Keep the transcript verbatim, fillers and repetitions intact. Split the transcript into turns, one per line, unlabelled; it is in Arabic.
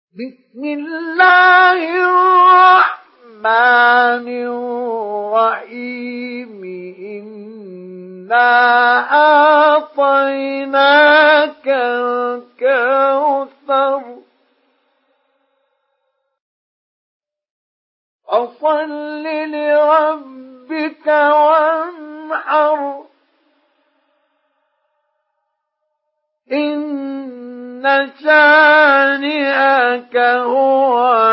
بسم الله الرحمن الرحيم إنا أعطيناك الكوثر فصل لربك وانحر إن شانئك هو